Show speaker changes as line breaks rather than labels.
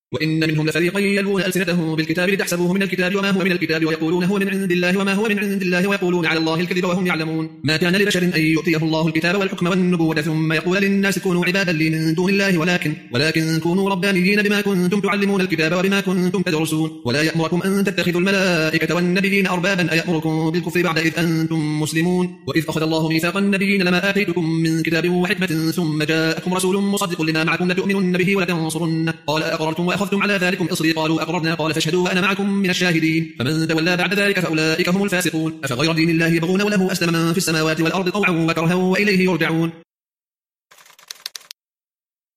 وإن منهم لفريقا يلوون ألسنتهم بالكتاب لتحسبوه من الكتاب وما هو من الكتاب ويقولون هو من عند الله وما هو من عند الله ويقولون على الله الكذب وهم يعلمون ما كان لبشر أن يؤتيه الله الكتاب والحكم والنبوة ثم يقول للناس كونوا عبادا لي من دون الله ولكن كونوا ربانيين بما كنتم تعلمون الكتاب وبما كنتم تدرسون ولا يأمركم أن تتخذوا الملائكة والنبيين أربابا أيأمركم بالكفر بعد إذ أنتم مسلمون وإذ أخذ الله ميثاق النبيين لما آتيتكم من كتاب وحكمة ثم جاءكم رسول مصدق لما معكم لتؤمنن به ولتنصرنه قال أقررتم وأخذتم على ذلكم إصري قالوا أقررنا قال فاشهدوا وأنا معكم من الشاهدين فمن تولى بعد ذلك فأولئك هم الفاسقون أفغير دين الله يبغون وله أسلم من في السماوات والأرض طوعا وكرها وإليه يرجعون